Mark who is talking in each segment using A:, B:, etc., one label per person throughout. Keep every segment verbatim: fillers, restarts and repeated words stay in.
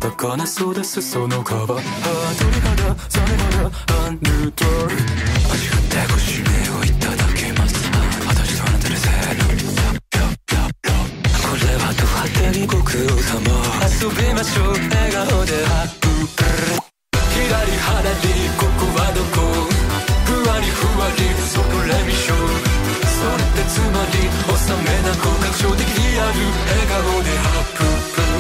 A: たかなそうですそのカバー鳥肌サメ肌アンルトール味わってご指名をいただきます私とあなたでせーのこれはド派手にご苦労様遊びましょう笑顔でハップ左肌にここはどこふわりふわりそこレミショーそれってつまり収めなく感傷的にある笑顔でハップ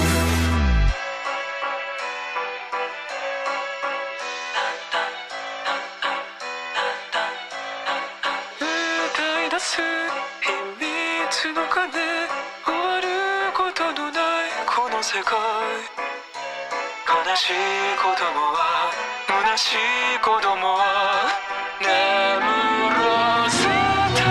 A: 歌い出す秘密の鐘終わることのないこの世界悲しい子供は虚しい子供は眠らせて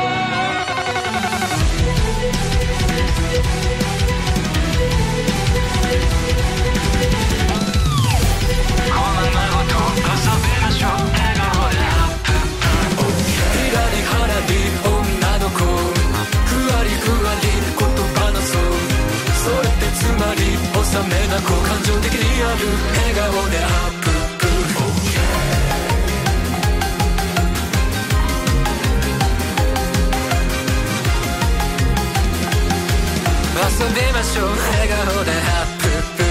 A: このままごと遊びましょう笑顔でハップ左腹に女の子ふわりふわり言葉のそうそれってつまり収めなく感情的にある笑顔でアップ遊びましょう笑顔でハップ